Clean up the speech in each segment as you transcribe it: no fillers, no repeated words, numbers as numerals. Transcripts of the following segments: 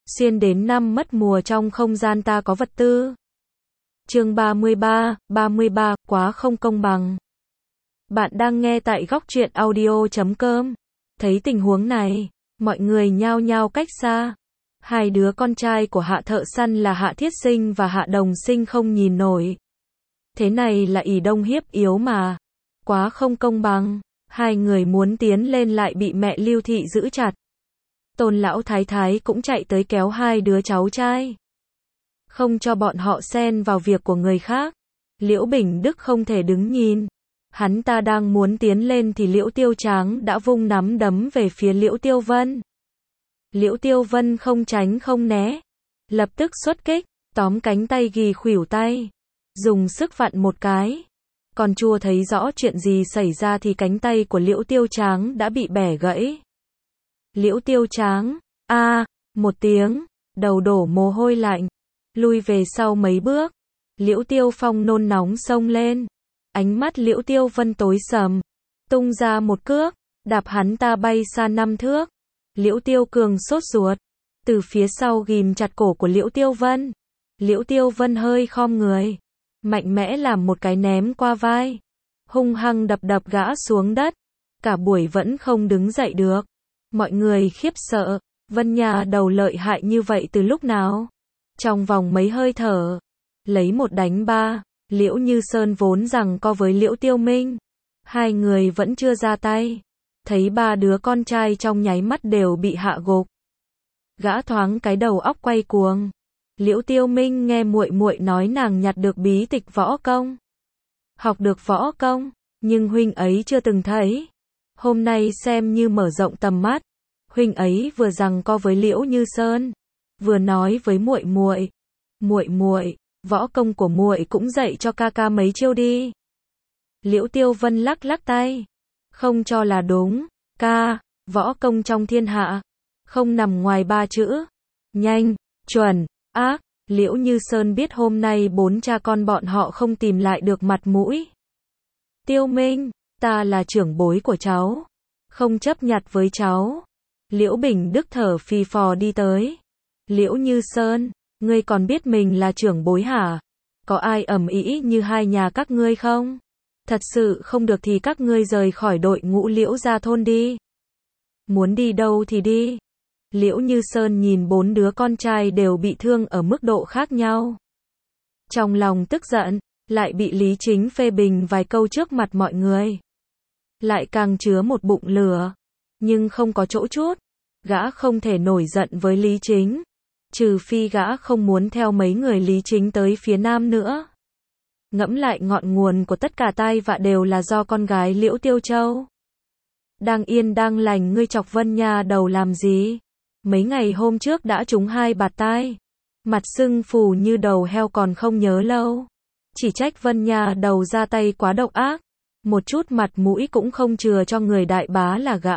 Xuyên đến năm mất mùa trong không gian ta có vật tư. Chương 33, quá không công bằng. Bạn đang nghe tại góc truyện audio.com. Thấy tình huống này, mọi người nhao nhao cách xa. Hai đứa con trai của Hạ Thợ Săn là Hạ Thiết Sinh và Hạ Đồng Sinh không nhìn nổi. Thế này là ỷ đông hiếp yếu mà. Quá không công bằng. Hai người muốn tiến lên lại bị mẹ Lưu Thị giữ chặt. Tôn lão thái thái cũng chạy tới kéo hai đứa cháu trai. Không cho bọn họ xen vào việc của người khác. Liễu Bình Đức không thể đứng nhìn. Hắn ta đang muốn tiến lên thì Liễu Tiêu Tráng đã vung nắm đấm về phía Liễu Tiêu Vân. Liễu Tiêu Vân không tránh không né. Lập tức xuất kích, tóm cánh tay ghi khuỷu tay. Dùng sức vặn một cái. Còn chưa thấy rõ chuyện gì xảy ra thì cánh tay của Liễu Tiêu Tráng đã bị bẻ gãy. Liễu Tiêu Tráng, một tiếng, đầu đổ mồ hôi lạnh, lui về sau mấy bước. Liễu Tiêu Phong nôn nóng xông lên, ánh mắt Liễu Tiêu Vân tối sầm, tung ra một cước, đạp hắn ta bay xa 5 thước. Liễu Tiêu Cường sốt ruột, từ phía sau ghim chặt cổ của Liễu Tiêu Vân. Liễu Tiêu Vân hơi khom người, mạnh mẽ làm một cái ném qua vai, hung hăng đập gã xuống đất. Cả buổi vẫn không đứng dậy được. Mọi người khiếp sợ, Vân nhà đầu lợi hại như vậy từ lúc nào? Trong vòng mấy hơi thở, lấy một đánh ba, Liễu Như Sơn vốn giằng co với Liễu Tiêu Minh. Hai người vẫn chưa ra tay. Thấy ba đứa con trai trong nháy mắt đều bị hạ gục. Gã thoáng cái đầu óc quay cuồng. Liễu Tiêu Minh nghe muội muội nói nàng nhặt được bí tịch võ công. Học được võ công, nhưng huynh ấy chưa từng thấy. Hôm nay xem như mở rộng tầm mắt. Huynh ấy vừa giằng co với Liễu Như Sơn, vừa nói với muội muội, "Muội muội, võ công của muội cũng dạy cho ca ca mấy chiêu đi." Liễu Tiêu Vân lắc lắc tay, không cho là đúng, "Ca, võ công trong thiên hạ không nằm ngoài 3 chữ: nhanh, chuẩn, ác." Liễu Như Sơn biết hôm nay 4 cha con bọn họ không tìm lại được mặt mũi. "Tiêu Minh, ta là trưởng bối của cháu, không chấp nhặt với cháu." Liễu Bình Đức thở phì phò đi tới. "Liễu Như Sơn, ngươi còn biết mình là trưởng bối hả? Có ai ầm ĩ như hai nhà các ngươi không? Thật sự không được thì các ngươi rời khỏi đội ngũ Liễu gia thôn đi. Muốn đi đâu thì đi." Liễu Như Sơn nhìn 4 đứa con trai đều bị thương ở mức độ khác nhau. Trong lòng tức giận, lại bị Lý Chính phê bình vài câu trước mặt mọi người. Lại càng chứa một bụng lửa. Nhưng không có chỗ trút. Gã không thể nổi giận với Lý Chính. Trừ phi gã không muốn theo mấy người Lý Chính tới phía Nam nữa. Ngẫm lại ngọn nguồn của tất cả tai vạ đều là do con gái Liễu Tiêu Châu. Đang yên đang lành ngươi chọc Vân nhà đầu làm gì? Mấy ngày hôm trước đã trúng 2 bạt tai. Mặt sưng phù như đầu heo còn không nhớ lâu. Chỉ trách Vân nhà đầu ra tay quá độc ác. Một chút mặt mũi cũng không chừa cho người đại bá là gã.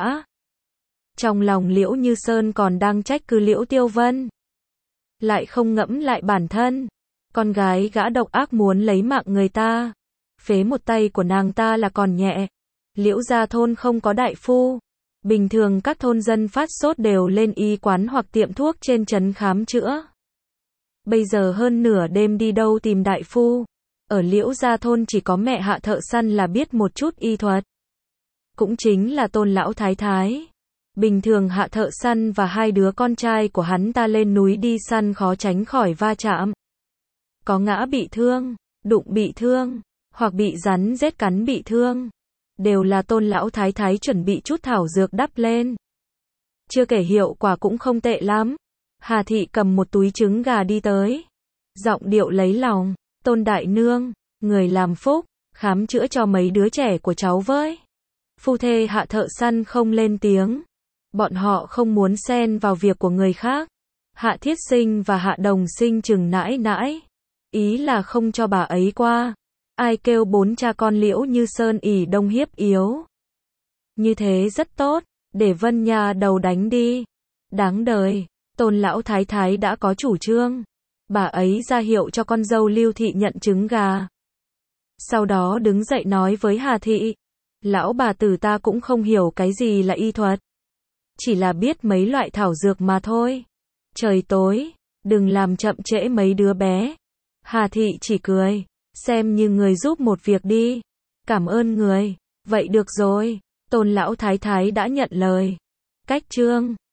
Trong lòng Liễu Như Sơn còn đang trách cứ Liễu Tiêu Vân. Lại không ngẫm lại bản thân. Con gái gã độc ác muốn lấy mạng người ta. Phế một tay của nàng ta là còn nhẹ. Liễu gia thôn không có đại phu. Bình thường các thôn dân phát sốt đều lên y quán hoặc tiệm thuốc trên trấn khám chữa. Bây giờ hơn nửa đêm đi đâu tìm đại phu. Ở Liễu gia thôn chỉ có mẹ Hạ Thợ Săn là biết một chút y thuật. Cũng chính là Tôn lão thái thái. Bình thường Hạ Thợ Săn và hai đứa con trai của hắn ta lên núi đi săn khó tránh khỏi va chạm. Có ngã bị thương, đụng bị thương, hoặc bị rắn rết cắn bị thương. Đều là Tôn lão thái thái chuẩn bị chút thảo dược đắp lên. Chưa kể hiệu quả cũng không tệ lắm. Hà Thị cầm một túi trứng gà đi tới. Giọng điệu lấy lòng, "Tôn đại nương, người làm phúc, khám chữa cho mấy đứa trẻ của cháu với." Phu thê Hạ Thợ Săn không lên tiếng. Bọn họ không muốn xen vào việc của người khác. Hạ Thiết Sinh và Hạ Đồng Sinh chừng nãi nãi. Ý là không cho bà ấy qua. Ai kêu 4 cha con Liễu Như Sơn ỷ đông hiếp yếu. Như thế rất tốt, để Vân nhà đầu đánh đi. Đáng đời, Tôn lão thái thái đã có chủ trương. Bà ấy ra hiệu cho con dâu Lưu Thị nhận trứng gà. Sau đó đứng dậy nói với Hà Thị. Lão bà tử ta cũng không hiểu cái gì là y thuật. Chỉ là biết mấy loại thảo dược mà thôi. Trời tối, đừng làm chậm trễ mấy đứa bé. Hà Thị chỉ cười, xem như người giúp một việc đi. Cảm ơn người. Vậy được rồi, Tôn lão thái thái đã nhận lời. Cách chương